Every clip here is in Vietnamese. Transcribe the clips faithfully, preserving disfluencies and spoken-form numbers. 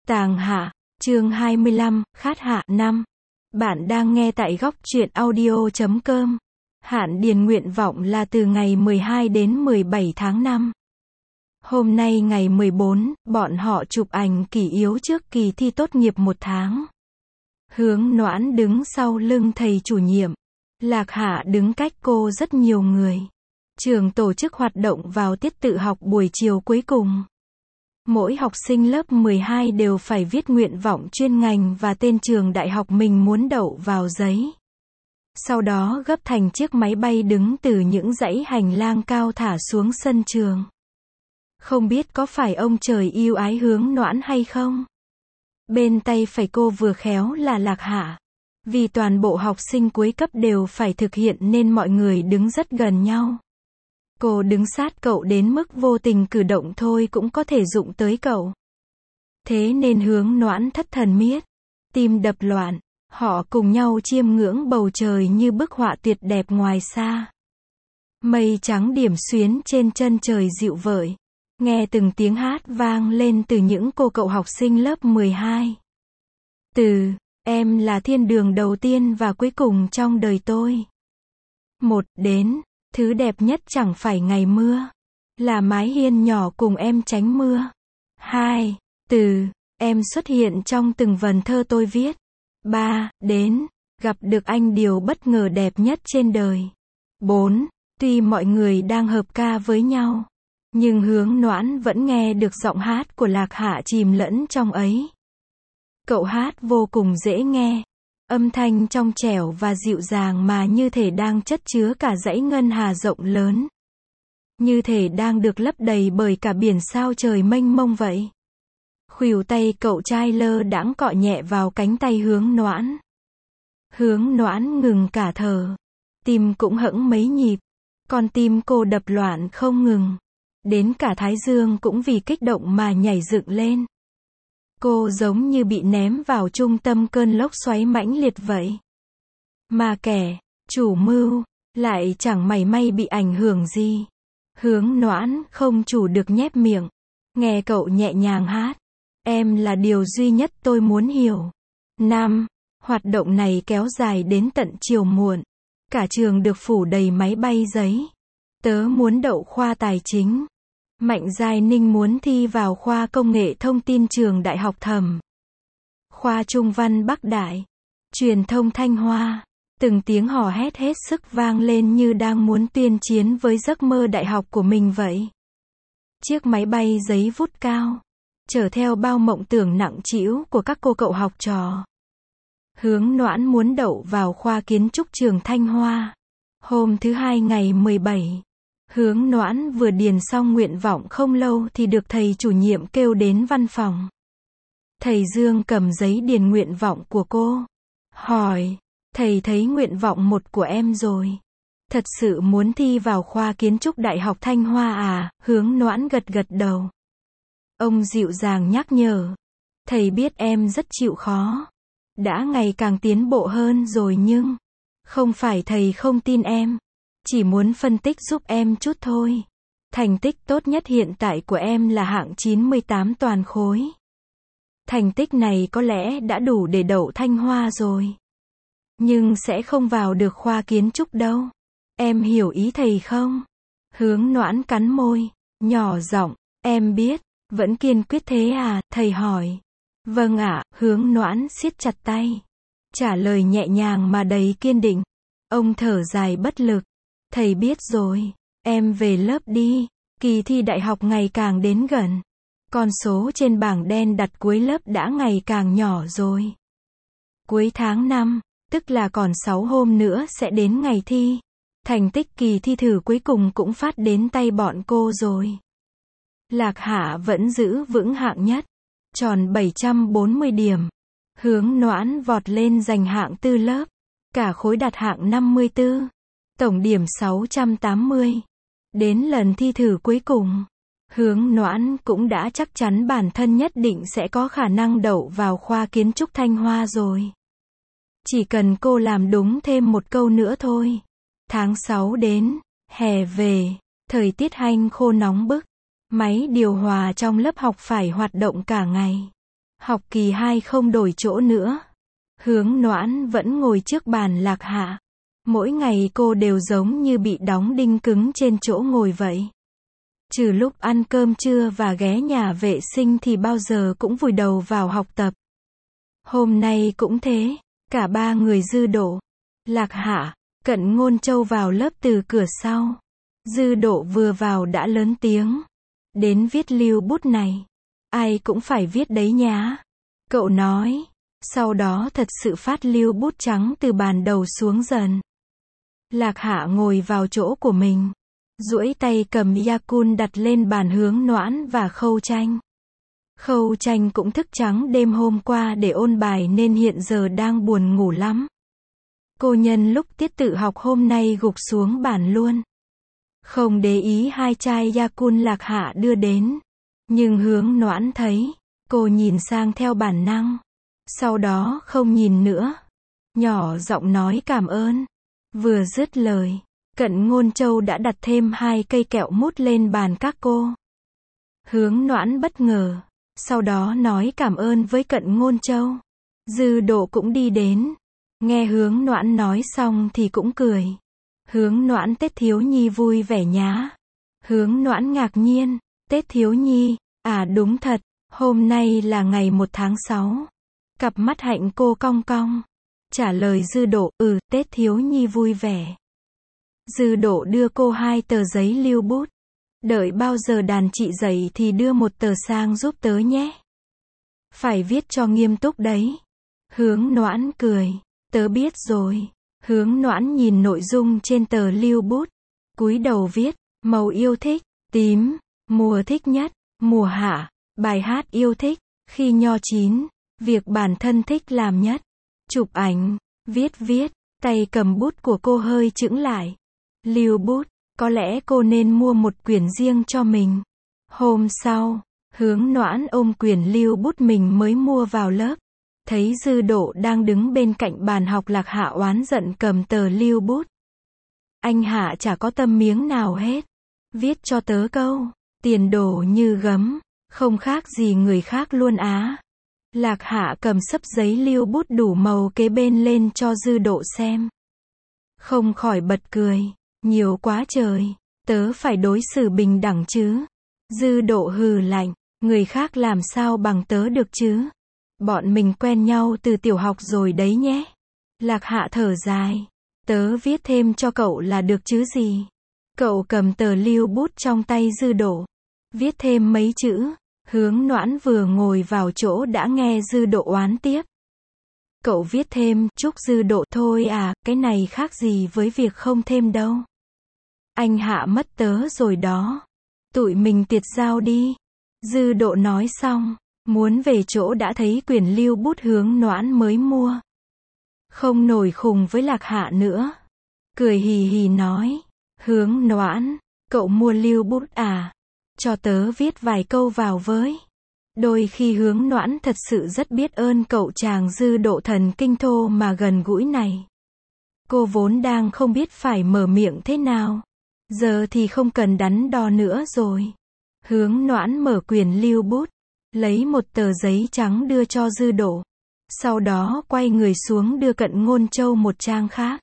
Tàng Hạ, chương hai mươi lăm, Khát Hạ năm. Bạn đang nghe tại góc truyện audio chấm com. Hạn điền nguyện vọng là từ ngày mười hai đến mười bảy tháng năm. Hôm nay ngày mười bốn, bọn họ chụp ảnh kỷ yếu trước kỳ thi tốt nghiệp một tháng. Hướng Noãn đứng sau lưng thầy chủ nhiệm. Lạc Hạ đứng cách cô rất nhiều người. Trường tổ chức hoạt động vào tiết tự học buổi chiều cuối cùng. Mỗi học sinh lớp mười hai đều phải viết nguyện vọng chuyên ngành và tên trường đại học mình muốn đậu vào giấy. Sau đó gấp thành chiếc máy bay đứng từ những dãy hành lang cao thả xuống sân trường. Không biết có phải ông trời yêu ái Hướng Noãn hay không? Bên tay phải cô vừa khéo là Lạc Hạ. Vì toàn bộ học sinh cuối cấp đều phải thực hiện nên mọi người đứng rất gần nhau. Cô đứng sát cậu đến mức vô tình cử động thôi cũng có thể dụng tới cậu. Thế nên Hướng Noãn thất thần miết, tim đập loạn, họ cùng nhau chiêm ngưỡng bầu trời như bức họa tuyệt đẹp ngoài xa. Mây trắng điểm xuyến trên chân trời dịu vợi, nghe từng tiếng hát vang lên từ những cô cậu học sinh lớp mười hai. Từ, em là thiên đường đầu tiên và cuối cùng trong đời tôi. Một, đến, thứ đẹp nhất chẳng phải ngày mưa, là mái hiên nhỏ cùng em tránh mưa. Hai, từ, em xuất hiện trong từng vần thơ tôi viết. Ba, đến, gặp được anh điều bất ngờ đẹp nhất trên đời. Bốn, tuy mọi người đang hợp ca với nhau, nhưng Hướng Noãn vẫn nghe được giọng hát của Lạc Hạ chìm lẫn trong ấy. Cậu hát vô cùng dễ nghe. Âm thanh trong trẻo và dịu dàng mà như thể đang chất chứa cả dãy ngân hà rộng lớn. Như thể đang được lấp đầy bởi cả biển sao trời mênh mông vậy. Khuỷu tay cậu trai lơ đãng cọ nhẹ vào cánh tay Hướng Noãn. Hướng Noãn ngừng cả thở. Tim cũng hẫng mấy nhịp. Con tim cô đập loạn không ngừng. Đến cả thái dương cũng vì kích động mà nhảy dựng lên. Cô giống như bị ném vào trung tâm cơn lốc xoáy mãnh liệt vậy. Mà kẻ, chủ mưu, lại chẳng mảy may bị ảnh hưởng gì. Hướng Noãn không chủ được nhép miệng. Nghe cậu nhẹ nhàng hát. Em là điều duy nhất tôi muốn hiểu. Năm, hoạt động này kéo dài đến tận chiều muộn. Cả trường được phủ đầy máy bay giấy. Tớ muốn đậu khoa tài chính. Mạnh Giai Ninh muốn thi vào khoa công nghệ thông tin trường Đại học Thẩm. Khoa Trung văn Bắc Đại. Truyền thông Thanh Hoa. Từng tiếng hò hét hết sức vang lên như đang muốn tuyên chiến với giấc mơ đại học của mình vậy. Chiếc máy bay giấy vút cao, chở theo bao mộng tưởng nặng trĩu của các cô cậu học trò. Hướng Noãn muốn đậu vào khoa kiến trúc trường Thanh Hoa. Hôm thứ hai ngày mười bảy. Hướng Noãn vừa điền xong nguyện vọng không lâu thì được thầy chủ nhiệm kêu đến văn phòng. Thầy Dương cầm giấy điền nguyện vọng của cô. Hỏi, thầy thấy nguyện vọng một của em rồi. Thật sự muốn thi vào khoa kiến trúc Đại học Thanh Hoa à? Hướng Noãn gật gật đầu. Ông dịu dàng nhắc nhở. Thầy biết em rất chịu khó. Đã ngày càng tiến bộ hơn rồi nhưng, không phải thầy không tin em. Chỉ muốn phân tích giúp em chút thôi. Thành tích tốt nhất hiện tại của em là hạng chín mươi tám toàn khối. Thành tích này có lẽ đã đủ để đậu Thanh Hoa rồi. Nhưng sẽ không vào được khoa kiến trúc đâu. Em hiểu ý thầy không? Hướng Noãn cắn môi, nhỏ giọng, em biết, vẫn kiên quyết thế à? Thầy hỏi. Vâng ạ, Hướng Noãn siết chặt tay. Trả lời nhẹ nhàng mà đầy kiên định. Ông thở dài bất lực. Thầy biết rồi, em về lớp đi, kỳ thi đại học ngày càng đến gần. Con số trên bảng đen đặt cuối lớp đã ngày càng nhỏ rồi. Cuối tháng năm, tức là còn sáu hôm nữa sẽ đến ngày thi. Thành tích kỳ thi thử cuối cùng cũng phát đến tay bọn cô rồi. Lạc Hạ vẫn giữ vững hạng nhất, tròn bảy trăm bốn mươi điểm. Hướng Noãn vọt lên giành hạng tư lớp, cả khối đạt hạng năm mươi tư. Tổng điểm sáu trăm tám mươi. Đến lần thi thử cuối cùng, Hướng Noãn cũng đã chắc chắn bản thân nhất định sẽ có khả năng đậu vào khoa kiến trúc Thanh Hoa rồi. Chỉ cần cô làm đúng thêm một câu nữa thôi. Tháng sáu đến, hè về, thời tiết hanh khô nóng bức. Máy điều hòa trong lớp học phải hoạt động cả ngày. Học kỳ hai không đổi chỗ nữa. Hướng Noãn vẫn ngồi trước bàn Lạc Hạ. Mỗi ngày cô đều giống như bị đóng đinh cứng trên chỗ ngồi vậy. Trừ lúc ăn cơm trưa và ghé nhà vệ sinh thì bao giờ cũng vùi đầu vào học tập. Hôm nay cũng thế, cả ba người Dư Độ, Lạc Hạ, Cận Ngôn Châu vào lớp từ cửa sau. Dư Độ vừa vào đã lớn tiếng. Đến viết lưu bút này. Ai cũng phải viết đấy nhá. Cậu nói. Sau đó thật sự phát lưu bút trắng từ bàn đầu xuống dần. Lạc Hạ ngồi vào chỗ của mình. Duỗi tay cầm Yakun đặt lên bàn Hướng Noãn và Khâu Tranh. Khâu Tranh cũng thức trắng đêm hôm qua để ôn bài nên hiện giờ đang buồn ngủ lắm. Cô nhân lúc tiết tự học hôm nay gục xuống bàn luôn. Không để ý hai chai Yakun Lạc Hạ đưa đến. Nhưng Hướng Noãn thấy. Cô nhìn sang theo bản năng. Sau đó không nhìn nữa. Nhỏ giọng nói cảm ơn. Vừa dứt lời. Cận Ngôn Châu đã đặt thêm hai cây kẹo mút lên bàn các cô. Hướng Noãn bất ngờ. Sau đó nói cảm ơn với Cận Ngôn Châu. Dư Độ cũng đi đến. Nghe Hướng Noãn nói xong thì cũng cười. Hướng Noãn Tết thiếu nhi vui vẻ nhá. Hướng Noãn ngạc nhiên. Tết thiếu nhi, à đúng thật, hôm nay là ngày một tháng sáu. Cặp mắt hạnh cô cong cong. Trả lời Dư Độ, ừ, Tết thiếu nhi vui vẻ. Dư Độ đưa cô hai tờ giấy lưu bút. Đợi bao giờ đàn chị dậy thì đưa một tờ sang giúp tớ nhé. Phải viết cho nghiêm túc đấy. Hướng Noãn cười. Tớ biết rồi. Hướng Noãn nhìn nội dung trên tờ lưu bút. Cúi đầu viết, màu yêu thích, tím, mùa thích nhất, mùa hạ, bài hát yêu thích, khi nho chín, việc bản thân thích làm nhất. Chụp ảnh, viết viết, tay cầm bút của cô hơi chững lại. Lưu bút, có lẽ cô nên mua một quyển riêng cho mình. Hôm sau, Hướng Noãn ôm quyển lưu bút mình mới mua vào lớp. Thấy Dư Độ đang đứng bên cạnh bàn học, Lạc Hạ oán giận cầm tờ lưu bút. Anh Hạ chả có tâm miếng nào hết. Viết cho tớ câu, tiền đồ như gấm, không khác gì người khác luôn á. Lạc Hạ cầm xấp giấy lưu bút đủ màu kế bên lên cho Dư Độ xem. Không khỏi bật cười. Nhiều quá trời, tớ phải đối xử bình đẳng chứ. Dư Độ hừ lạnh, người khác làm sao bằng tớ được chứ. Bọn mình quen nhau từ tiểu học rồi đấy nhé. Lạc Hạ thở dài. Tớ viết thêm cho cậu là được chứ gì. Cậu cầm tờ lưu bút trong tay Dư Độ. Viết thêm mấy chữ. Hướng Noãn vừa ngồi vào chỗ đã nghe Dư Độ oán tiếp. Cậu viết thêm, chúc Dư Độ thôi à, cái này khác gì với việc không thêm đâu. Anh Hạ mất tớ rồi đó. Tụi mình tiệt giao đi. Dư Độ nói xong, muốn về chỗ đã thấy quyển lưu bút Hướng Noãn mới mua. Không nổi khùng với Lạc Hạ nữa. Cười hì hì nói. Hướng Noãn, cậu mua lưu bút à? Cho tớ viết vài câu vào với. Đôi khi Hướng Noãn thật sự rất biết ơn cậu chàng Dư Độ thần kinh thô mà gần gũi này. Cô vốn đang không biết phải mở miệng thế nào. Giờ thì không cần đắn đo nữa rồi. Hướng Noãn mở quyển lưu bút, lấy một tờ giấy trắng đưa cho Dư Độ. Sau đó quay người xuống đưa Cận Ngôn Châu một trang khác.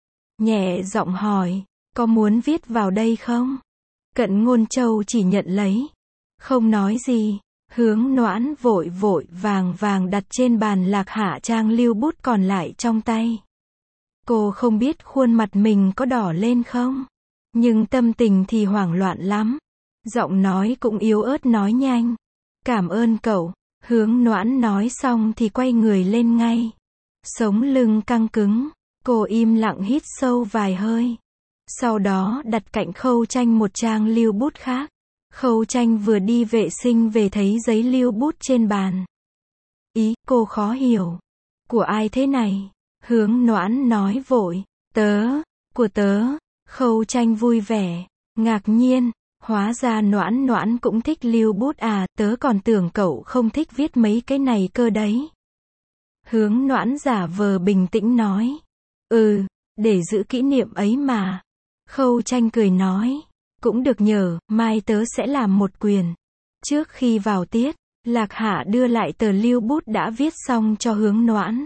Nhẹ giọng hỏi, có muốn viết vào đây không? Cận Ngôn Châu chỉ nhận lấy, không nói gì. Hướng Noãn vội vội vàng vàng đặt trên bàn Lạc Hạ trang lưu bút còn lại trong tay. Cô không biết khuôn mặt mình có đỏ lên không, nhưng tâm tình thì hoảng loạn lắm. Giọng nói cũng yếu ớt nói nhanh. Cảm ơn cậu. Hướng Noãn nói xong thì quay người lên ngay. Sống lưng căng cứng. Cô im lặng hít sâu vài hơi. Sau đó đặt cạnh Khâu Tranh một trang lưu bút khác. Khâu Tranh vừa đi vệ sinh về thấy giấy lưu bút trên bàn. Ý, cô khó hiểu. Của ai thế này? Hướng Noãn nói vội. Tớ, của tớ. Khâu Tranh vui vẻ, ngạc nhiên. Hóa ra Noãn Noãn cũng thích lưu bút à, tớ còn tưởng cậu không thích viết mấy cái này cơ đấy. Hướng Noãn giả vờ bình tĩnh nói. Ừ, để giữ kỷ niệm ấy mà. Khâu Tranh cười nói. Cũng được nhờ, mai tớ sẽ làm một quyển. Trước khi vào tiết, Lạc Hạ đưa lại tờ lưu bút đã viết xong cho Hướng Noãn.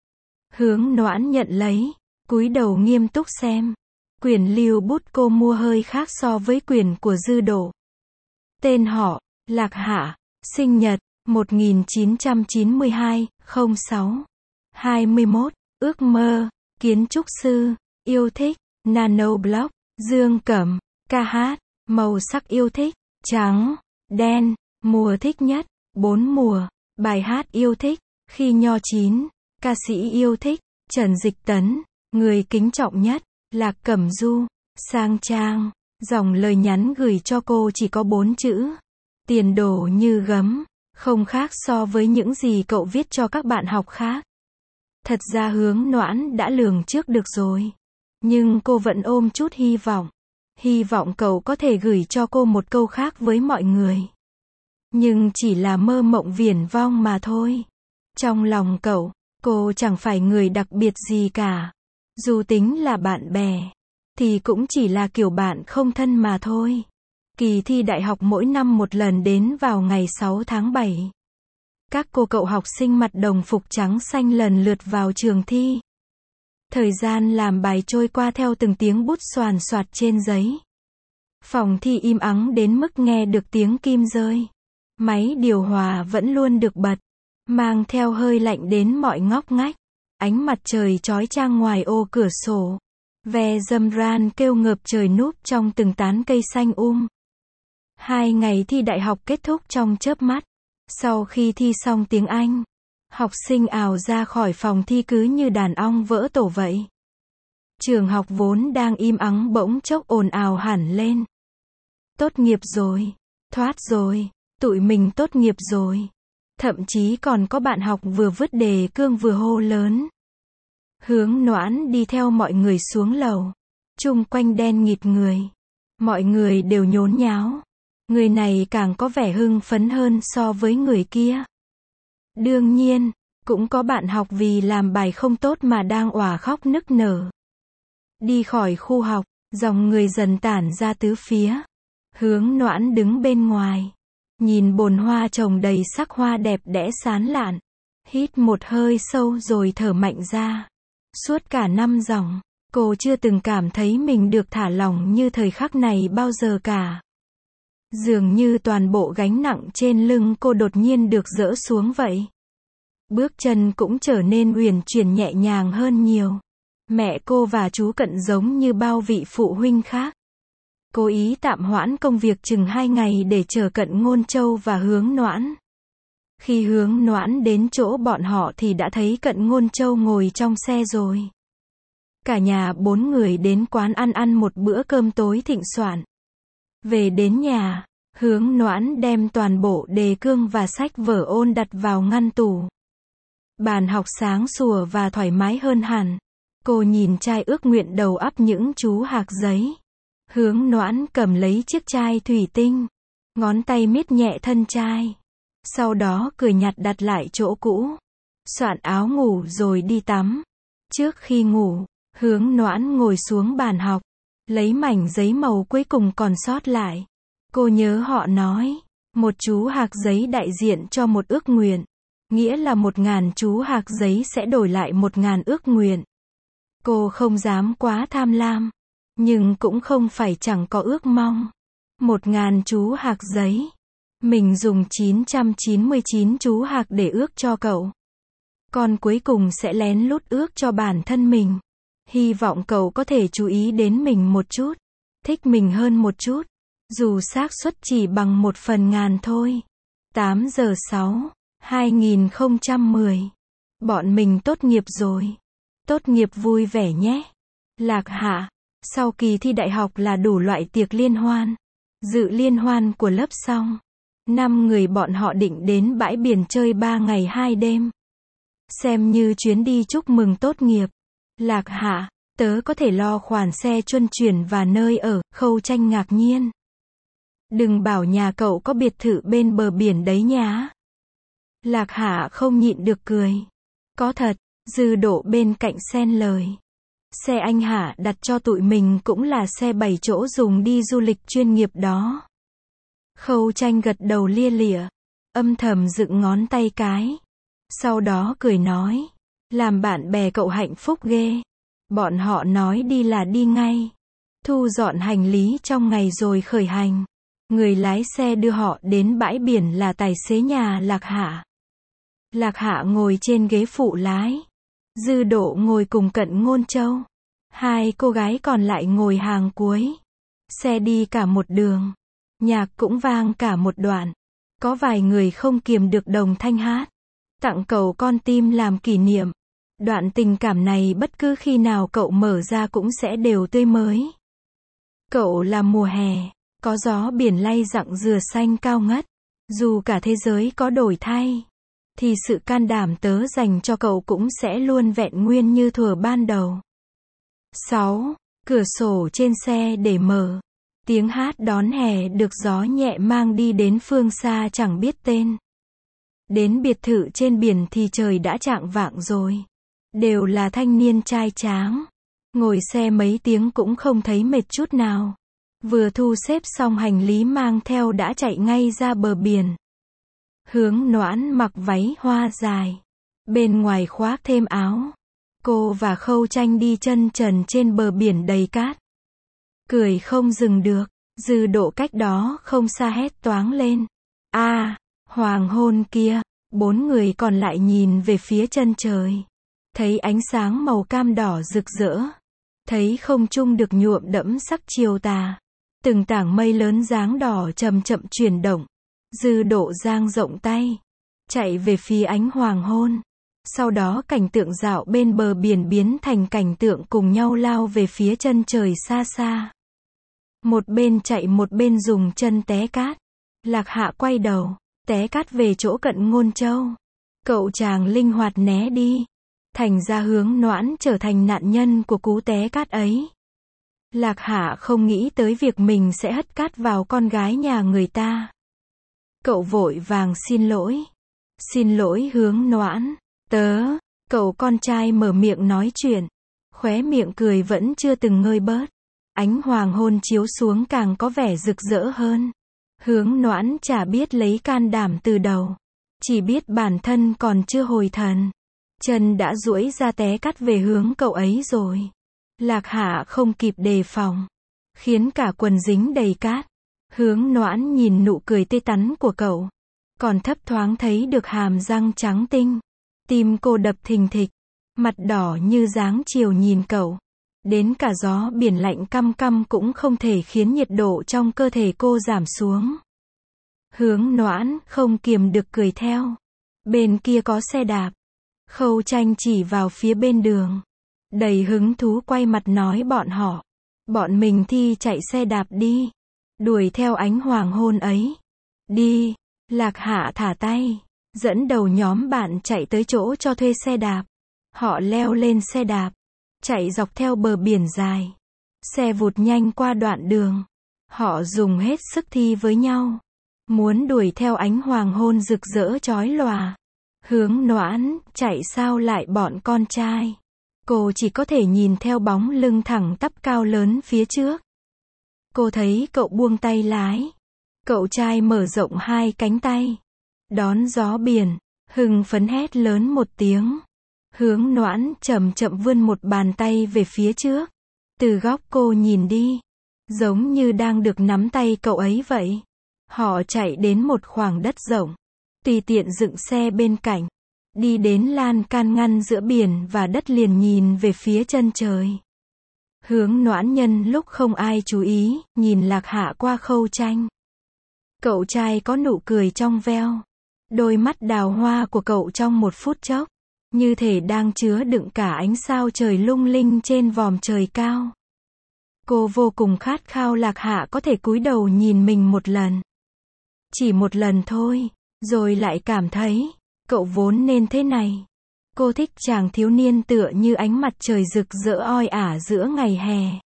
Hướng Noãn nhận lấy, cúi đầu nghiêm túc xem. Quyển lưu bút cô mua hơi khác so với quyển của Dư Độ. Tên họ, Lạc Hạ, sinh nhật, một nghìn chín trăm chín mươi hai, không sáu, hai mươi mốt, ước mơ, kiến trúc sư, yêu thích, nanoblock, dương cầm, ca hát, màu sắc yêu thích, trắng, đen, mùa thích nhất, bốn mùa, bài hát yêu thích, khi nho chín, ca sĩ yêu thích, Trần Dịch Tấn, người kính trọng nhất, Lạc Cẩm Du, sang trang, dòng lời nhắn gửi cho cô chỉ có bốn chữ. Tiền đổ như gấm, không khác so với những gì cậu viết cho các bạn học khác. Thật ra Hướng Noãn đã lường trước được rồi. Nhưng cô vẫn ôm chút hy vọng. Hy vọng cậu có thể gửi cho cô một câu khác với mọi người. Nhưng chỉ là mơ mộng viển vông mà thôi. Trong lòng cậu, cô chẳng phải người đặc biệt gì cả. Dù tính là bạn bè, thì cũng chỉ là kiểu bạn không thân mà thôi. Kỳ thi đại học mỗi năm một lần đến vào ngày sáu tháng bảy. Các cô cậu học sinh mặc đồng phục trắng xanh lần lượt vào trường thi. Thời gian làm bài trôi qua theo từng tiếng bút xoàn xoạt trên giấy. Phòng thi im ắng đến mức nghe được tiếng kim rơi. Máy điều hòa vẫn luôn được bật, mang theo hơi lạnh đến mọi ngóc ngách. Ánh mặt trời chói chang ngoài ô cửa sổ. Ve dâm ran kêu ngợp trời núp trong từng tán cây xanh um. Hai ngày thi đại học kết thúc trong chớp mắt. Sau khi thi xong tiếng Anh, học sinh ào ra khỏi phòng thi cứ như đàn ong vỡ tổ vậy. Trường học vốn đang im ắng bỗng chốc ồn ào hẳn lên. Tốt nghiệp rồi, thoát rồi, tụi mình tốt nghiệp rồi. Thậm chí còn có bạn học vừa vứt đề cương vừa hô lớn. Hướng Noãn đi theo mọi người xuống lầu. Chung quanh đen nghịt người. Mọi người đều nhốn nháo. Người này càng có vẻ hưng phấn hơn so với người kia. Đương nhiên, cũng có bạn học vì làm bài không tốt mà đang òa khóc nức nở. Đi khỏi khu học, dòng người dần tản ra tứ phía. Hướng Noãn đứng bên ngoài. Nhìn bồn hoa trồng đầy sắc hoa đẹp đẽ sán lạn. Hít một hơi sâu rồi thở mạnh ra. Suốt cả năm dòng, cô chưa từng cảm thấy mình được thả lỏng như thời khắc này bao giờ cả. Dường như toàn bộ gánh nặng trên lưng cô đột nhiên được dỡ xuống vậy. Bước chân cũng trở nên uyển chuyển nhẹ nhàng hơn nhiều. Mẹ cô và chú Cận giống như bao vị phụ huynh khác. Cố ý tạm hoãn công việc chừng hai ngày để chờ Cận Ngôn Châu và Hướng Noãn. Khi Hướng Noãn đến chỗ bọn họ thì đã thấy Cận Ngôn Châu ngồi trong xe rồi. Cả nhà bốn người đến quán ăn ăn một bữa cơm tối thịnh soạn. Về đến nhà, Hướng Noãn đem toàn bộ đề cương và sách vở ôn đặt vào ngăn tủ. Bàn học sáng sủa và thoải mái hơn hẳn. Cô nhìn chai ước nguyện đầu ắp những chú hạc giấy. Hướng Noãn cầm lấy chiếc chai thủy tinh. Ngón tay miết nhẹ thân chai. Sau đó cười nhạt đặt lại chỗ cũ. Soạn áo ngủ rồi đi tắm. Trước khi ngủ, Hướng Noãn ngồi xuống bàn học. Lấy mảnh giấy màu cuối cùng còn sót lại. Cô nhớ họ nói. Một chú hạc giấy đại diện cho một ước nguyện. Nghĩa là một ngàn chú hạc giấy sẽ đổi lại một ngàn ước nguyện. Cô không dám quá tham lam. Nhưng cũng không phải chẳng có ước mong. Một ngàn chú hạc giấy. Mình dùng chín trăm chín mươi chín chú hạc để ước cho cậu. Còn cuối cùng sẽ lén lút ước cho bản thân mình. Hy vọng cậu có thể chú ý đến mình một chút. Thích mình hơn một chút. Dù xác suất chỉ bằng một phần ngàn thôi. tám giờ sáu, hai nghìn không trăm mười. Bọn mình tốt nghiệp rồi. Tốt nghiệp vui vẻ nhé. Lạc Hạ. Sau kỳ thi đại học là đủ loại tiệc liên hoan. Dự liên hoan của lớp xong. Năm người bọn họ định đến bãi biển chơi ba ngày hai đêm. Xem như chuyến đi chúc mừng tốt nghiệp. Lạc Hạ, tớ có thể lo khoản xe luân chuyển và nơi ở, Khâu Tranh ngạc nhiên. Đừng bảo nhà cậu có biệt thự bên bờ biển đấy nhá. Lạc Hạ không nhịn được cười. Có thật, Dư Độ bên cạnh xen lời. Xe anh Hạ đặt cho tụi mình cũng là xe bảy chỗ dùng đi du lịch chuyên nghiệp đó. Khâu Tranh gật đầu lia lịa. âm thầm dựng ngón tay cái. Sau đó cười nói, làm bạn bè cậu hạnh phúc ghê. Bọn họ nói đi là đi ngay. Thu dọn hành lý trong ngày rồi khởi hành. Người lái xe đưa họ đến bãi biển là tài xế nhà Lạc Hạ. Lạc Hạ ngồi trên ghế phụ lái. Dư Độ ngồi cùng Cận Ngôn Châu. Hai cô gái còn lại ngồi hàng cuối. Xe đi cả một đường. Nhạc cũng vang cả một đoạn. Có vài người không kiềm được đồng thanh hát. Tặng cậu con tim làm kỷ niệm. Đoạn tình cảm này bất cứ khi nào cậu mở ra cũng sẽ đều tươi mới. Cậu là mùa hè. Có gió biển lay dặng dừa xanh cao ngất. Dù cả thế giới có đổi thay, thì sự can đảm tớ dành cho cậu cũng sẽ luôn vẹn nguyên như thuở ban đầu. sáu. Cửa sổ trên xe để mở. Tiếng hát đón hè được gió nhẹ mang đi đến phương xa chẳng biết tên. Đến biệt thự trên biển thì trời đã chạng vạng rồi. Đều là thanh niên trai tráng. Ngồi xe mấy tiếng cũng không thấy mệt chút nào. Vừa thu xếp xong hành lý mang theo đã chạy ngay ra bờ biển. Hướng Noãn mặc váy hoa dài. Bên ngoài khoác thêm áo. Cô và Khâu Tranh đi chân trần trên bờ biển đầy cát. Cười không dừng được. Dư Độ cách đó không xa hét toáng lên. A, à, hoàng hôn kia. Bốn người còn lại nhìn về phía chân trời. Thấy ánh sáng màu cam đỏ rực rỡ. Thấy không trung được nhuộm đẫm sắc chiều tà. Từng tảng mây lớn dáng đỏ chậm chậm chuyển động. Dư Độ dang rộng tay. Chạy về phía ánh hoàng hôn. Sau đó cảnh tượng dạo bên bờ biển biến thành cảnh tượng cùng nhau lao về phía chân trời xa xa. Một bên chạy một bên dùng chân té cát. Lạc Hạ quay đầu, té cát về chỗ Cận Ngôn Châu. Cậu chàng linh hoạt né đi. Thành ra Hướng Noãn trở thành nạn nhân của cú té cát ấy. Lạc Hạ không nghĩ tới việc mình sẽ hất cát vào con gái nhà người ta. Cậu vội vàng xin lỗi. Xin lỗi Hướng Noãn. Tớ, cậu con trai mở miệng nói chuyện. Khóe miệng cười vẫn chưa từng ngơi bớt. Ánh hoàng hôn chiếu xuống càng có vẻ rực rỡ hơn. Hướng Noãn chả biết lấy can đảm từ đầu. Chỉ biết bản thân còn chưa hồi thần. Chân đã duỗi ra té cát về hướng cậu ấy rồi. Lạc Hạ không kịp đề phòng. Khiến cả quần dính đầy cát. Hướng Noãn nhìn nụ cười tươi tắn của cậu. Còn thấp thoáng thấy được hàm răng trắng tinh. Tim cô đập thình thịch. Mặt đỏ như dáng chiều nhìn cậu. Đến cả gió biển lạnh căm căm cũng không thể khiến nhiệt độ trong cơ thể cô giảm xuống. Hướng Noãn không kiềm được cười theo. Bên kia có xe đạp. Khâu Tranh chỉ vào phía bên đường. Đầy hứng thú quay mặt nói bọn họ. Bọn mình thi chạy xe đạp đi. Đuổi theo ánh hoàng hôn ấy. Đi. Lạc Hạ thả tay. Dẫn đầu nhóm bạn chạy tới chỗ cho thuê xe đạp. Họ leo lên xe đạp. Chạy dọc theo bờ biển dài. Xe vụt nhanh qua đoạn đường. Họ dùng hết sức thi với nhau. Muốn đuổi theo ánh hoàng hôn rực rỡ chói lòa. Hướng Noãn, chạy sao lại bọn con trai. Cô chỉ có thể nhìn theo bóng lưng thẳng tắp cao lớn phía trước. Cô thấy cậu buông tay lái. Cậu trai mở rộng hai cánh tay. Đón gió biển, hưng phấn hét lớn một tiếng. Hướng Noãn chậm chậm vươn một bàn tay về phía trước. Từ góc cô nhìn đi. Giống như đang được nắm tay cậu ấy vậy. Họ chạy đến một khoảng đất rộng. Tùy tiện dựng xe bên cạnh. Đi đến lan can ngăn giữa biển và đất liền nhìn về phía chân trời. Hướng Noãn nhân lúc không ai chú ý, nhìn Lạc Hạ qua Khâu Tranh. Cậu trai có nụ cười trong veo. Đôi mắt đào hoa của cậu trong một phút chốc. Như thể đang chứa đựng cả ánh sao trời lung linh trên vòm trời cao. Cô vô cùng khát khao Lạc Hạ có thể cúi đầu nhìn mình một lần. Chỉ một lần thôi, rồi lại cảm thấy, cậu vốn nên thế này. Cô thích chàng thiếu niên tựa như ánh mặt trời rực rỡ oi ả giữa ngày hè.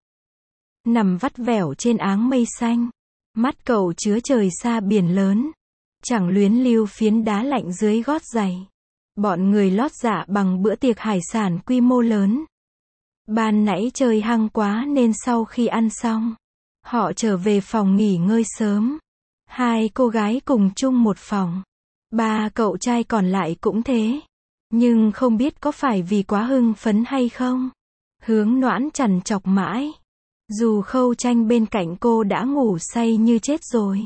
Nằm vắt vẻo trên áng mây xanh. Mắt cậu chứa trời xa biển lớn. Chẳng luyến lưu phiến đá lạnh dưới gót giày. Bọn người lót dạ bằng bữa tiệc hải sản quy mô lớn. Ban nãy chơi hăng quá nên sau khi ăn xong, họ trở về phòng nghỉ ngơi sớm. Hai cô gái cùng chung một phòng. Ba cậu trai còn lại cũng thế. Nhưng không biết có phải vì quá hưng phấn hay không. Hướng Noãn trằn trọc mãi. Dù Khâu Tranh bên cạnh cô đã ngủ say như chết rồi.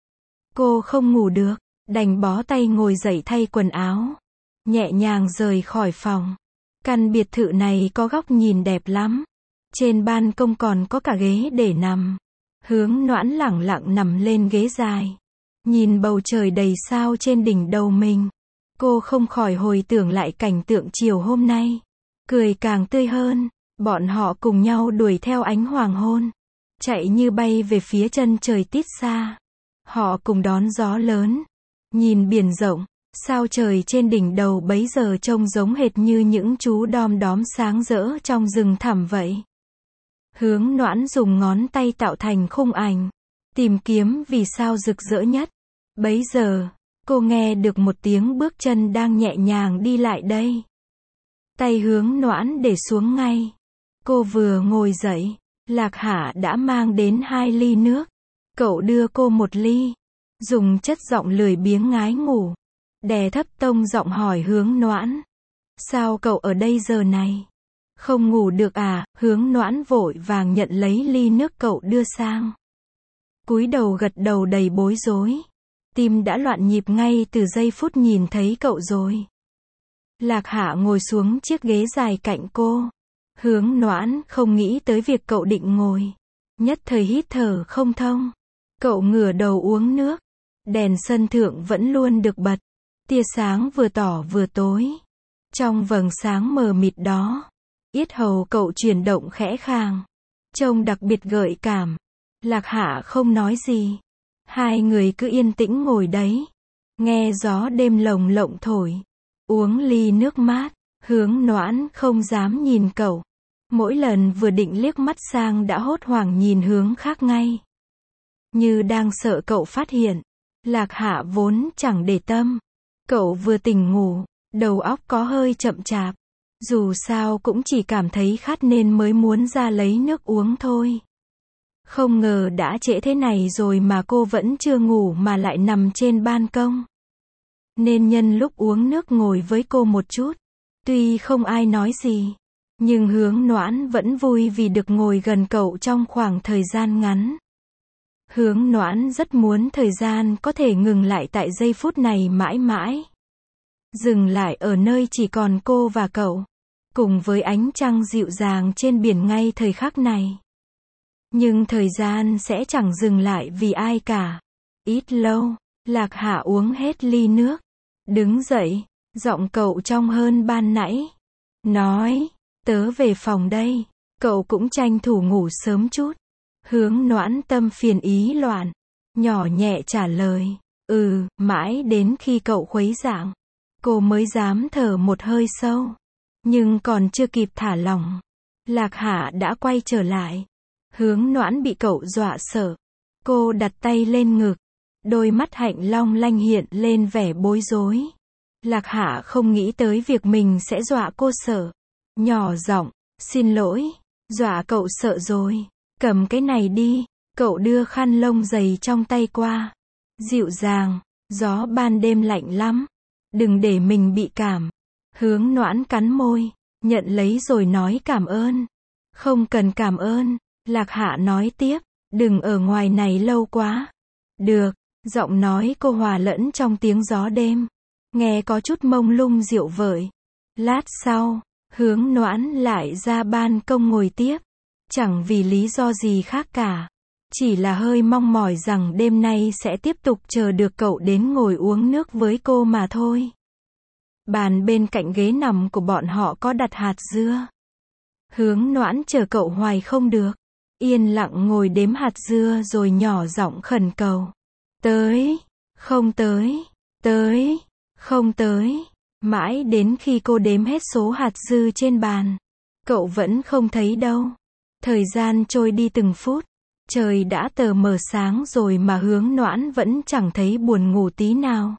Cô không ngủ được, đành bó tay ngồi dậy thay quần áo. Nhẹ nhàng rời khỏi phòng. Căn biệt thự này có góc nhìn đẹp lắm. Trên ban công còn có cả ghế để nằm. Hướng Noãn lẳng lặng nằm lên ghế dài. Nhìn bầu trời đầy sao trên đỉnh đầu mình. Cô không khỏi hồi tưởng lại cảnh tượng chiều hôm nay. Cười càng tươi hơn. Bọn họ cùng nhau đuổi theo ánh hoàng hôn. Chạy như bay về phía chân trời tít xa. Họ cùng đón gió lớn. Nhìn biển rộng. Sao trời trên đỉnh đầu bấy giờ trông giống hệt như những chú đom đóm sáng rỡ trong rừng thẳm vậy. Hướng Noãn dùng ngón tay tạo thành khung ảnh. Tìm kiếm vì sao rực rỡ nhất. Bấy giờ, cô nghe được một tiếng bước chân đang nhẹ nhàng đi lại đây. Tay Hướng Noãn để xuống ngay. Cô vừa ngồi dậy, Lạc Hạ đã mang đến hai ly nước. Cậu đưa cô một ly. Dùng chất giọng lười biếng ngái ngủ. Đè thấp tông giọng hỏi Hướng Noãn. Sao cậu ở đây giờ này? Không ngủ được à? Hướng Noãn vội vàng nhận lấy ly nước cậu đưa sang. Cúi đầu gật đầu đầy bối rối. Tim đã loạn nhịp ngay từ giây phút nhìn thấy cậu rồi. Lạc Hạ ngồi xuống chiếc ghế dài cạnh cô. Hướng Noãn không nghĩ tới việc cậu định ngồi. Nhất thời hít thở không thông. Cậu ngửa đầu uống nước. Đèn sân thượng vẫn luôn được bật. Tia sáng vừa tỏ vừa tối. Trong vầng sáng mờ mịt đó, yết hầu cậu chuyển động khẽ khàng. Trông đặc biệt gợi cảm. Lạc Hạ không nói gì. Hai người cứ yên tĩnh ngồi đấy. Nghe gió đêm lồng lộng thổi. Uống ly nước mát. Hướng Noãn không dám nhìn cậu. Mỗi lần vừa định liếc mắt sang đã hốt hoảng nhìn hướng khác ngay. Như đang sợ cậu phát hiện. Lạc Hạ vốn chẳng để tâm. Cậu vừa tỉnh ngủ, đầu óc có hơi chậm chạp. Dù sao cũng chỉ cảm thấy khát nên mới muốn ra lấy nước uống thôi. Không ngờ đã trễ thế này rồi mà cô vẫn chưa ngủ mà lại nằm trên ban công. Nên nhân lúc uống nước ngồi với cô một chút. Tuy không ai nói gì, nhưng Hướng Noãn vẫn vui vì được ngồi gần cậu trong khoảng thời gian ngắn. Hướng Noãn rất muốn thời gian có thể ngừng lại tại giây phút này mãi mãi. Dừng lại ở nơi chỉ còn cô và cậu. Cùng với ánh trăng dịu dàng trên biển ngay thời khắc này. Nhưng thời gian sẽ chẳng dừng lại vì ai cả. Ít lâu, Lạc Hạ uống hết ly nước. Đứng dậy, giọng cậu trong hơn ban nãy. Nói, tớ về phòng đây. Cậu cũng tranh thủ ngủ sớm chút. Hướng Noãn tâm phiền ý loạn. Nhỏ nhẹ trả lời. Ừ, mãi đến khi cậu khuấy dạng. Cô mới dám thở một hơi sâu. Nhưng còn chưa kịp thả lỏng. Lạc Hạ đã quay trở lại. Hướng Noãn bị cậu dọa sợ. Cô đặt tay lên ngực. Đôi mắt hạnh long lanh hiện lên vẻ bối rối. Lạc Hạ không nghĩ tới việc mình sẽ dọa cô sợ. Nhỏ giọng, xin lỗi, dọa cậu sợ rồi. Cầm cái này đi. Cậu đưa khăn lông dày trong tay qua. Dịu dàng, gió ban đêm lạnh lắm. Đừng để mình bị cảm. Hướng Noãn cắn môi, nhận lấy rồi nói cảm ơn. Không cần cảm ơn. Lạc Hạ nói tiếp, đừng ở ngoài này lâu quá. Được, giọng nói cô hòa lẫn trong tiếng gió đêm. Nghe có chút mông lung dịu vợi. Lát sau, Hướng Noãn lại ra ban công ngồi tiếp. Chẳng vì lý do gì khác cả. Chỉ là hơi mong mỏi rằng đêm nay sẽ tiếp tục chờ được cậu đến ngồi uống nước với cô mà thôi. Bàn bên cạnh ghế nằm của bọn họ có đặt hạt dưa. Hướng Noãn chờ cậu hoài không được. Yên lặng ngồi đếm hạt dưa rồi nhỏ giọng khẩn cầu. Tới, không tới, tới, không tới. Mãi đến khi cô đếm hết số hạt dư trên bàn. Cậu vẫn không thấy đâu. Thời gian trôi đi từng phút. Trời đã tờ mờ sáng rồi mà Hướng Noãn vẫn chẳng thấy buồn ngủ tí nào.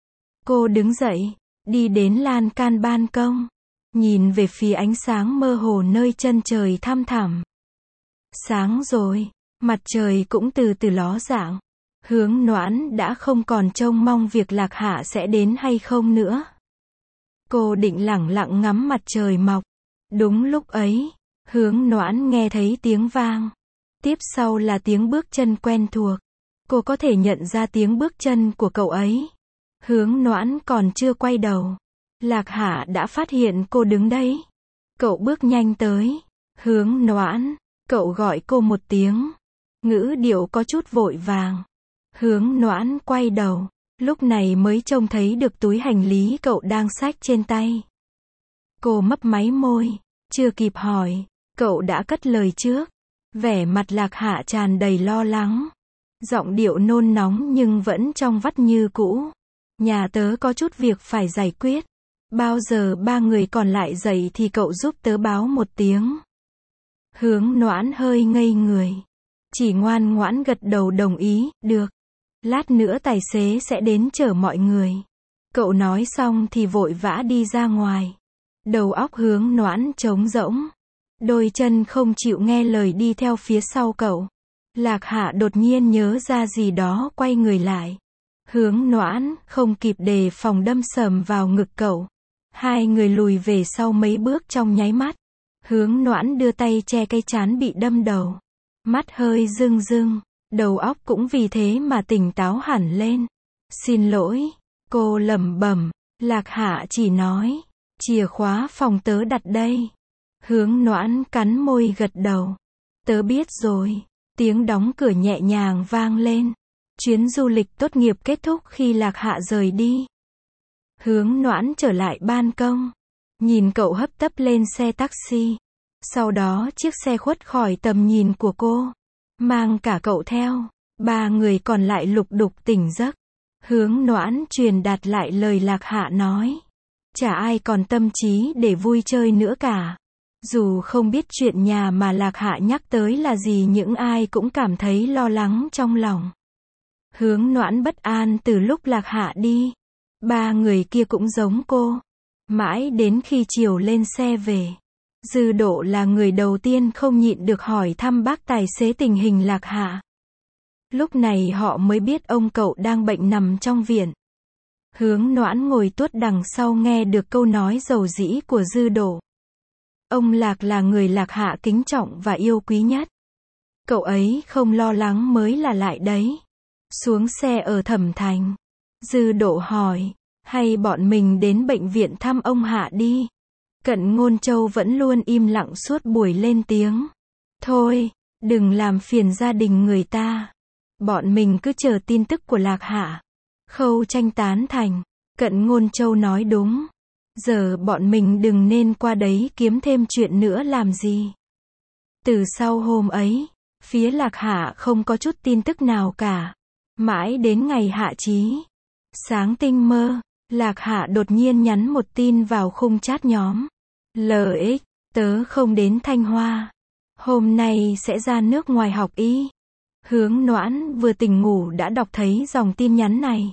Cô đứng dậy, đi đến lan can ban công. Nhìn về phía ánh sáng mơ hồ nơi chân trời thăm thẳm. Sáng rồi, mặt trời cũng từ từ ló dạng. Hướng Noãn đã không còn trông mong việc Lạc Hạ sẽ đến hay không nữa. Cô định lẳng lặng ngắm mặt trời mọc. Đúng lúc ấy, Hướng Noãn nghe thấy tiếng vang. Tiếp sau là tiếng bước chân quen thuộc. Cô có thể nhận ra tiếng bước chân của cậu ấy. Hướng Noãn còn chưa quay đầu. Lạc Hạ đã phát hiện cô đứng đấy. Cậu bước nhanh tới. Hướng Noãn, cậu gọi cô một tiếng. Ngữ điệu có chút vội vàng. Hướng Noãn quay đầu. Lúc này mới trông thấy được túi hành lý cậu đang xách trên tay. Cô mấp máy môi. Chưa kịp hỏi. Cậu đã cất lời trước. Vẻ mặt Lạc Hạ tràn đầy lo lắng. Giọng điệu nôn nóng nhưng vẫn trong vắt như cũ. Nhà tớ có chút việc phải giải quyết. Bao giờ ba người còn lại dậy thì cậu giúp tớ báo một tiếng. Hướng Noãn hơi ngây người. Chỉ ngoan ngoãn gật đầu đồng ý, được. Lát nữa tài xế sẽ đến chở mọi người. Cậu nói xong thì vội vã đi ra ngoài. Đầu óc Hướng Noãn trống rỗng. Đôi chân không chịu nghe lời đi theo phía sau cậu. Lạc Hạ đột nhiên nhớ ra gì đó quay người lại. Hướng Noãn không kịp đề phòng đâm sầm vào ngực cậu. Hai người lùi về sau mấy bước trong nháy mắt. Hướng Noãn đưa tay che cái trán bị đâm đầu. Mắt hơi rưng rưng. Đầu óc cũng vì thế mà tỉnh táo hẳn lên. Xin lỗi. Cô lẩm bẩm. Lạc Hạ chỉ nói. Chìa khóa phòng tớ đặt đây. Hướng Noãn cắn môi gật đầu. Tớ biết rồi. Tiếng đóng cửa nhẹ nhàng vang lên. Chuyến du lịch tốt nghiệp kết thúc khi Lạc Hạ rời đi. Hướng Noãn trở lại ban công. Nhìn cậu hấp tấp lên xe taxi. Sau đó chiếc xe khuất khỏi tầm nhìn của cô. Mang cả cậu theo. Ba người còn lại lục đục tỉnh giấc. Hướng Noãn truyền đạt lại lời Lạc Hạ nói. Chả ai còn tâm trí để vui chơi nữa cả. Dù không biết chuyện nhà mà Lạc Hạ nhắc tới là gì, những ai cũng cảm thấy lo lắng trong lòng. Hướng Noãn bất an từ lúc Lạc Hạ đi. Ba người kia cũng giống cô. Mãi đến khi chiều lên xe về. Dư Độ là người đầu tiên không nhịn được hỏi thăm bác tài xế tình hình Lạc Hạ. Lúc này họ mới biết ông cậu đang bệnh nằm trong viện. Hướng Noãn ngồi tuốt đằng sau nghe được câu nói dầu dĩ của Dư Độ. Ông Lạc là người Lạc Hạ kính trọng và yêu quý nhất. Cậu ấy không lo lắng mới là lại đấy. Xuống xe ở Thẩm Thành. Dư Độ hỏi. Hay bọn mình đến bệnh viện thăm ông Hạ đi. Cận Ngôn Châu vẫn luôn im lặng suốt buổi lên tiếng. Thôi, đừng làm phiền gia đình người ta. Bọn mình cứ chờ tin tức của Lạc Hạ. Khâu Tranh tán thành. Cận Ngôn Châu nói đúng. Giờ bọn mình đừng nên qua đấy kiếm thêm chuyện nữa làm gì. Từ sau hôm ấy, phía Lạc Hạ không có chút tin tức nào cả. Mãi đến ngày hạ chí. Sáng tinh mơ, Lạc Hạ đột nhiên nhắn một tin vào khung chat nhóm. lờ ích, tớ không đến Thanh Hoa. Hôm nay sẽ ra nước ngoài học y. Hướng Noãn vừa tỉnh ngủ đã đọc thấy dòng tin nhắn này.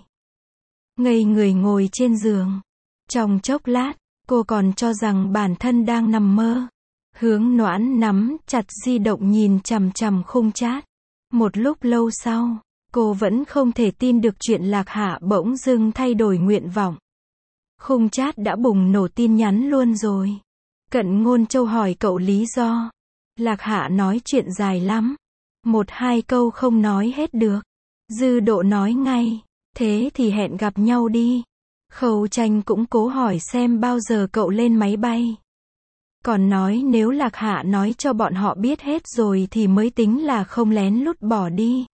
Ngây người ngồi trên giường. Trong chốc lát, cô còn cho rằng bản thân đang nằm mơ. Hướng Noãn nắm chặt di động nhìn chằm chằm khung chat. Một lúc lâu sau, cô vẫn không thể tin được chuyện Lạc Hạ bỗng dưng thay đổi nguyện vọng. Khung chat đã bùng nổ tin nhắn luôn rồi. Cận Ngôn Châu hỏi cậu lý do. Lạc Hạ nói chuyện dài lắm. Một hai câu không nói hết được. Dư Độ nói ngay. Thế thì hẹn gặp nhau đi. Khâu Tranh cũng cố hỏi xem bao giờ cậu lên máy bay. Còn nói nếu Lạc Hạ nói cho bọn họ biết hết rồi thì mới tính là không lén lút bỏ đi.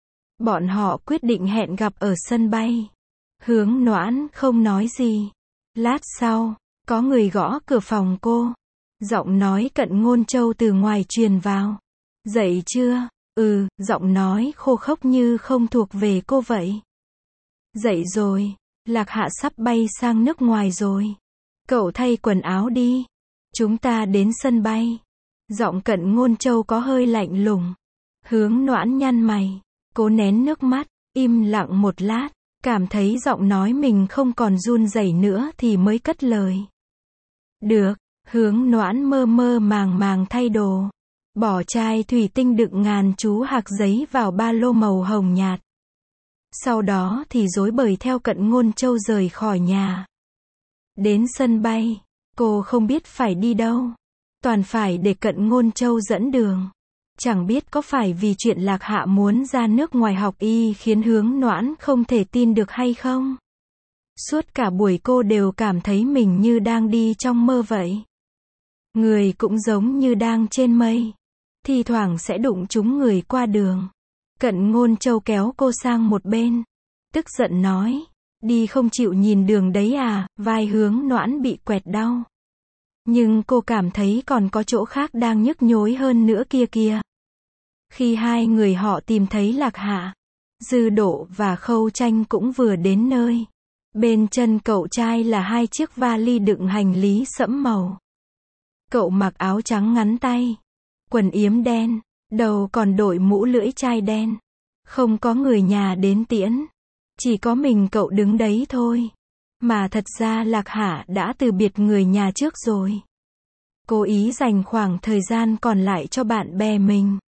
Bọn họ quyết định hẹn gặp ở sân bay. Hướng Noãn không nói gì. Lát sau, có người gõ cửa phòng cô. Giọng nói Cận Ngôn Châu từ ngoài truyền vào. Dậy chưa? Ừ, giọng nói khô khốc như không thuộc về cô vậy. Dậy rồi. Lạc Hạ sắp bay sang nước ngoài rồi. Cậu thay quần áo đi. Chúng ta đến sân bay. Giọng Cận Ngôn Châu có hơi lạnh lùng. Hướng Noãn nhăn mày. Cố nén nước mắt, im lặng một lát. Cảm thấy giọng nói mình không còn run rẩy nữa thì mới cất lời. Được. Hướng Noãn mơ mơ màng màng thay đồ. Bỏ chai thủy tinh đựng ngàn chú hạc giấy vào ba lô màu hồng nhạt. Sau đó thì rối bời theo Cận Ngôn Châu rời khỏi nhà. Đến sân bay, cô không biết phải đi đâu. Toàn phải để Cận Ngôn Châu dẫn đường. Chẳng biết có phải vì chuyện Lạc Hạ muốn ra nước ngoài học y khiến Hướng Noãn không thể tin được hay không? Suốt cả buổi cô đều cảm thấy mình như đang đi trong mơ vậy. Người cũng giống như đang trên mây. Thi thoảng sẽ đụng trúng người qua đường. Cận Ngôn Châu kéo cô sang một bên. Tức giận nói. Đi không chịu nhìn đường đấy à, vai Hướng Noãn bị quẹt đau. Nhưng cô cảm thấy còn có chỗ khác đang nhức nhối hơn nữa kia kìa. Khi hai người họ tìm thấy Lạc Hạ, Dư Độ và Khâu Tranh cũng vừa đến nơi. Bên chân cậu trai là hai chiếc vali đựng hành lý sẫm màu. Cậu mặc áo trắng ngắn tay, quần yếm đen, đầu còn đội mũ lưỡi chai đen. Không có người nhà đến tiễn. Chỉ có mình cậu đứng đấy thôi. Mà thật ra Lạc Hạ đã từ biệt người nhà trước rồi. Cố ý dành khoảng thời gian còn lại cho bạn bè mình.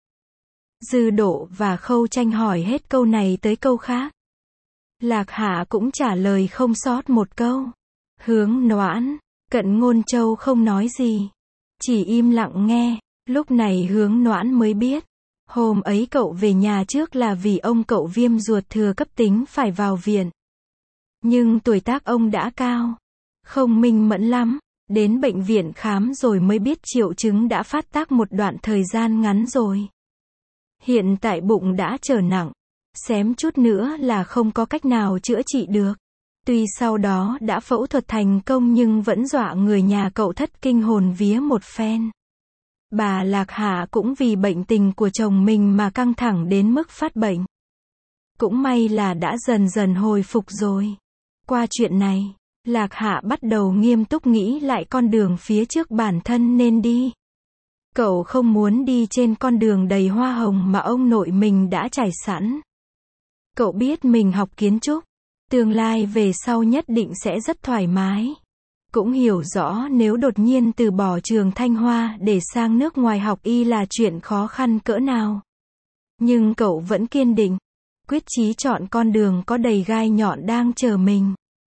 Dư Độ và Khâu Tranh hỏi hết câu này tới câu khác. Lạc Hạ cũng trả lời không sót một câu. Hướng Noãn, Cận Ngôn Châu không nói gì. Chỉ im lặng nghe. Lúc này Hướng Noãn mới biết. Hôm ấy cậu về nhà trước là vì ông cậu viêm ruột thừa cấp tính phải vào viện. Nhưng tuổi tác ông đã cao. Không minh mẫn lắm. Đến bệnh viện khám rồi mới biết triệu chứng đã phát tác một đoạn thời gian ngắn rồi. Hiện tại bụng đã trở nặng. Xém chút nữa là không có cách nào chữa trị được. Tuy sau đó đã phẫu thuật thành công nhưng vẫn dọa người nhà cậu thất kinh hồn vía một phen. Bà Lạc Hạ cũng vì bệnh tình của chồng mình mà căng thẳng đến mức phát bệnh. Cũng may là đã dần dần hồi phục rồi. Qua chuyện này, Lạc Hạ bắt đầu nghiêm túc nghĩ lại con đường phía trước bản thân nên đi. Cậu không muốn đi trên con đường đầy hoa hồng mà ông nội mình đã trải sẵn. Cậu biết mình học kiến trúc, tương lai về sau nhất định sẽ rất thoải mái. Cũng hiểu rõ nếu đột nhiên từ bỏ trường Thanh Hoa để sang nước ngoài học y là chuyện khó khăn cỡ nào. Nhưng cậu vẫn kiên định, quyết chí chọn con đường có đầy gai nhọn đang chờ mình.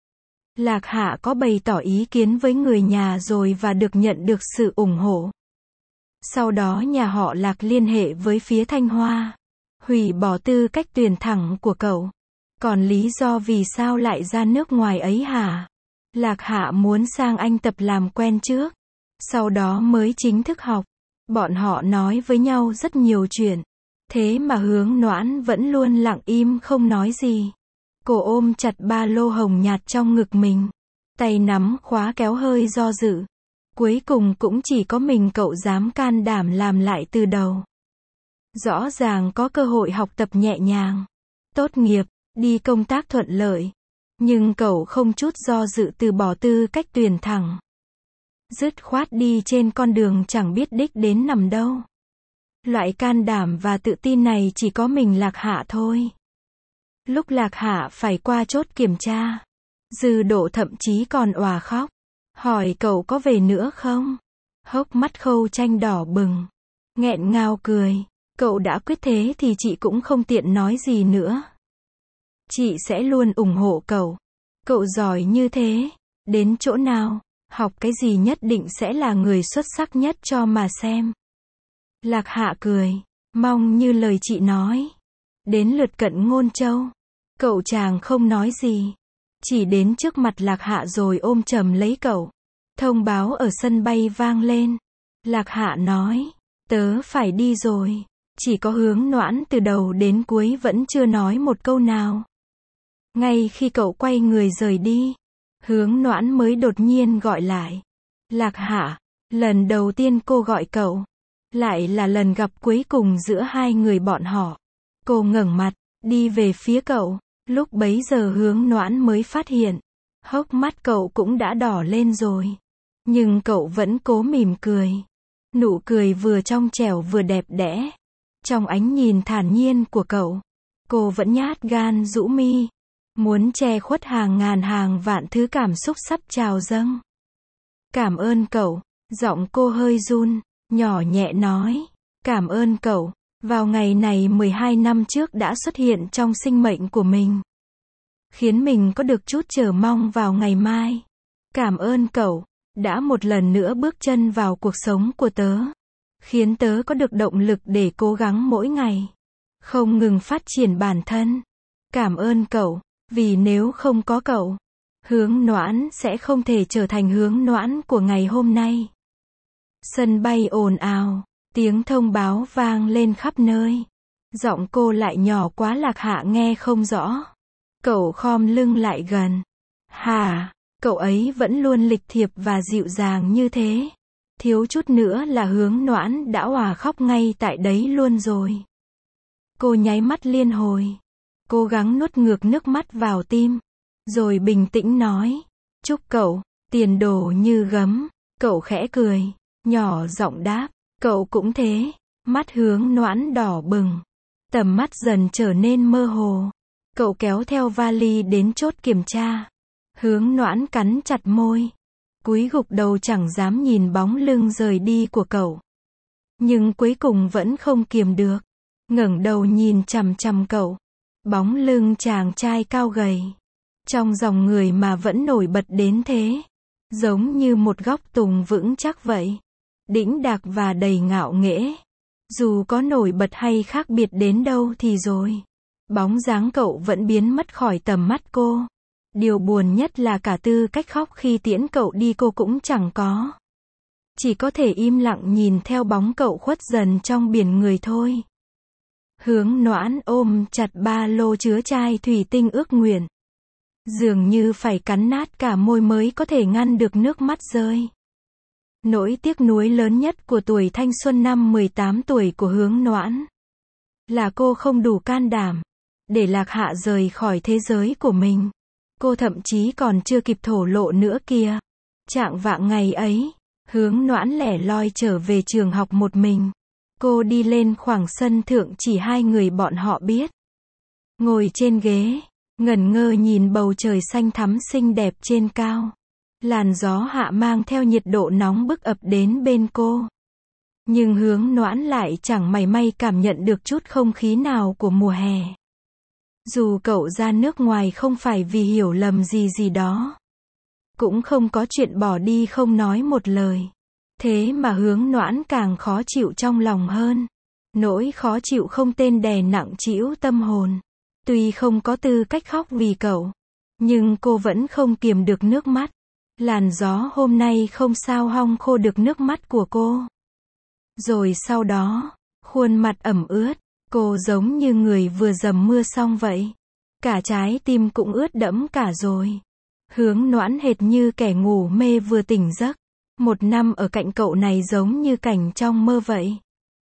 Lạc Hạ có bày tỏ ý kiến với người nhà rồi và được nhận được sự ủng hộ. Sau đó nhà họ Lạc liên hệ với phía Thanh Hoa, hủy bỏ tư cách tuyển thẳng của cậu. Còn lý do vì sao lại ra nước ngoài ấy hả? Lạc Hạ muốn sang Anh tập làm quen trước, sau đó mới chính thức học. Bọn họ nói với nhau rất nhiều chuyện. Thế mà Hướng Noãn vẫn luôn lặng im không nói gì. Cô ôm chặt ba lô hồng nhạt trong ngực mình. Tay nắm khóa kéo hơi do dự. Cuối cùng cũng chỉ có mình cậu dám can đảm làm lại từ đầu. Rõ ràng có cơ hội học tập nhẹ nhàng, tốt nghiệp, đi công tác thuận lợi. Nhưng cậu không chút do dự từ bỏ tư cách tuyển thẳng. Dứt khoát đi trên con đường chẳng biết đích đến nằm đâu. Loại can đảm và tự tin này chỉ có mình Lạc Hạ thôi. Lúc Lạc Hạ phải qua chốt kiểm tra, Dư Độ thậm chí còn òa khóc. Hỏi cậu có về nữa không? Hốc mắt Khâu Tranh đỏ bừng. Nghẹn ngào cười. Cậu đã quyết thế thì chị cũng không tiện nói gì nữa. Chị sẽ luôn ủng hộ cậu. Cậu giỏi như thế. Đến chỗ nào, học cái gì nhất định sẽ là người xuất sắc nhất cho mà xem. Lạc Hạ cười. Mong như lời chị nói. Đến lượt Cận Ngôn Châu. Cậu chàng không nói gì. Chỉ đến trước mặt Lạc Hạ rồi ôm chầm lấy cậu. Thông báo ở sân bay vang lên. Lạc Hạ nói. Tớ phải đi rồi. Chỉ có Hướng Noãn từ đầu đến cuối vẫn chưa nói một câu nào. Ngay khi cậu quay người rời đi, Hướng Noãn mới đột nhiên gọi lại. Lạc Hạ. Lần đầu tiên cô gọi cậu. Lại là lần gặp cuối cùng giữa hai người bọn họ. Cô ngẩng mặt, đi về phía cậu. Lúc bấy giờ Hướng Noãn mới phát hiện. Hốc mắt cậu cũng đã đỏ lên rồi. Nhưng cậu vẫn cố mỉm cười. Nụ cười vừa trong trẻo vừa đẹp đẽ. Trong ánh nhìn thản nhiên của cậu, cô vẫn nhát gan rũ mi. Muốn che khuất hàng ngàn hàng vạn thứ cảm xúc sắp trào dâng. Cảm ơn cậu. Giọng cô hơi run, nhỏ nhẹ nói. Cảm ơn cậu. Vào ngày này mười hai năm trước đã xuất hiện trong sinh mệnh của mình. khiến mình có được chút chờ mong vào ngày mai. Cảm ơn cậu, đã một lần nữa bước chân vào cuộc sống của tớ, khiến tớ có được động lực để cố gắng mỗi ngày, không ngừng phát triển bản thân. Cảm ơn cậu, vì nếu không có cậu, Hướng Noãn sẽ không thể trở thành Hướng Noãn của ngày hôm nay. Sân bay ồn ào, tiếng thông báo vang lên khắp nơi. Giọng cô lại nhỏ quá Lạc Hạ nghe không rõ. Cậu khom lưng lại gần. Hả, cậu ấy vẫn luôn lịch thiệp và dịu dàng như thế. Thiếu chút nữa là Hướng Noãn đã òa khóc ngay tại đấy luôn rồi. Cô nháy mắt liên hồi, cố gắng nuốt ngược nước mắt vào tim, rồi bình tĩnh nói, chúc cậu, tiền đồ như gấm. Cậu khẽ cười, nhỏ giọng đáp, cậu cũng thế. Mắt Hướng Noãn đỏ bừng, tầm mắt dần trở nên mơ hồ. Cậu kéo theo vali đến chốt kiểm tra. Hướng Noãn cắn chặt môi, cúi gục đầu chẳng dám nhìn bóng lưng rời đi của cậu. Nhưng cuối cùng vẫn không kiềm được, ngẩng đầu nhìn chằm chằm cậu. Bóng lưng chàng trai cao gầy, trong dòng người mà vẫn nổi bật đến thế, giống như một góc tùng vững chắc vậy, đĩnh đạc và đầy ngạo nghễ. Dù có nổi bật hay khác biệt đến đâu thì rồi, bóng dáng cậu vẫn biến mất khỏi tầm mắt cô. Điều buồn nhất là cả tư cách khóc khi tiễn cậu đi cô cũng chẳng có. Chỉ có thể im lặng nhìn theo bóng cậu khuất dần trong biển người thôi. Hướng Noãn ôm chặt ba lô chứa chai thủy tinh ước nguyện. Dường như phải cắn nát cả môi mới có thể ngăn được nước mắt rơi. Nỗi tiếc nuối lớn nhất của tuổi thanh xuân năm mười tám tuổi của Hướng Noãn là cô không đủ can đảm để Lạc Hạ rời khỏi thế giới của mình. Cô thậm chí còn chưa kịp thổ lộ nữa kìa. Chạng vạng ngày ấy, Hướng Noãn lẻ loi trở về trường học một mình. Cô đi lên khoảng sân thượng chỉ hai người bọn họ biết. Ngồi trên ghế, ngẩn ngơ nhìn bầu trời xanh thắm xinh đẹp trên cao. Làn gió hạ mang theo nhiệt độ nóng bức ập đến bên cô. Nhưng Hướng Noãn lại chẳng mảy may cảm nhận được chút không khí nào của mùa hè. Dù cậu ra nước ngoài không phải vì hiểu lầm gì gì đó, cũng không có chuyện bỏ đi không nói một lời. Thế mà Hướng Noãn càng khó chịu trong lòng hơn. Nỗi khó chịu không tên đè nặng trĩu tâm hồn. Tuy không có tư cách khóc vì cậu, nhưng cô vẫn không kiềm được nước mắt. Làn gió hôm nay không sao hong khô được nước mắt của cô. Rồi sau đó, khuôn mặt ẩm ướt, cô giống như người vừa dầm mưa xong vậy. Cả trái tim cũng ướt đẫm cả rồi. Hướng Noãn hệt như kẻ ngủ mê vừa tỉnh giấc. Một năm ở cạnh cậu này giống như cảnh trong mơ vậy.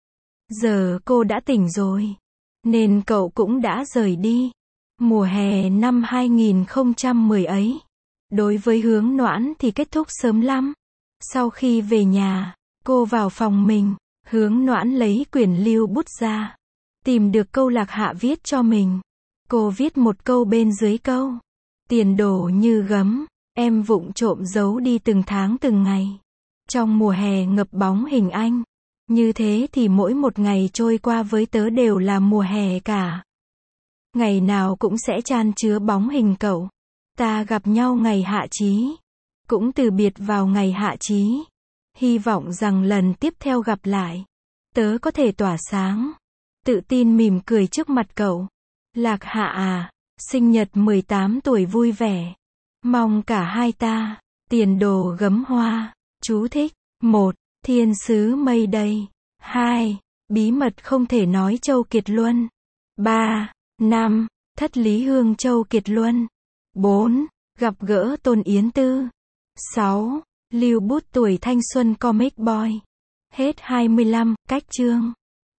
Giờ cô đã tỉnh rồi, nên cậu cũng đã rời đi. Mùa hè năm hai nghìn không trăm mười ấy, đối với Hướng Noãn thì kết thúc sớm lắm. Sau khi về nhà, cô vào phòng mình, Hướng Noãn lấy quyển lưu bút ra, tìm được câu Lạc Hạ viết cho mình. Cô viết một câu bên dưới câu, tiền đồ như gấm, em vụng trộm giấu đi từng tháng từng ngày. Trong mùa hè ngập bóng hình anh, như thế thì mỗi một ngày trôi qua với tớ đều là mùa hè cả. Ngày nào cũng sẽ chan chứa bóng hình cậu. Ta gặp nhau ngày hạ chí, cũng từ biệt vào ngày hạ chí. Hy vọng rằng lần tiếp theo gặp lại, tớ có thể tỏa sáng, tự tin mỉm cười trước mặt cậu. Lạc Hạ à, sinh nhật mười tám tuổi vui vẻ. Mong cả hai ta, tiền đồ gấm hoa. Chú thích. một. Thiên sứ mây đầy. hai. Bí mật không thể nói Châu Kiệt Luân. ba. năm. Thất lý hương Châu Kiệt Luân. bốn. Gặp gỡ Tôn Yến Tư. sáu. Lưu bút tuổi thanh xuân comic boy. Hết hai mươi lăm, cách chương.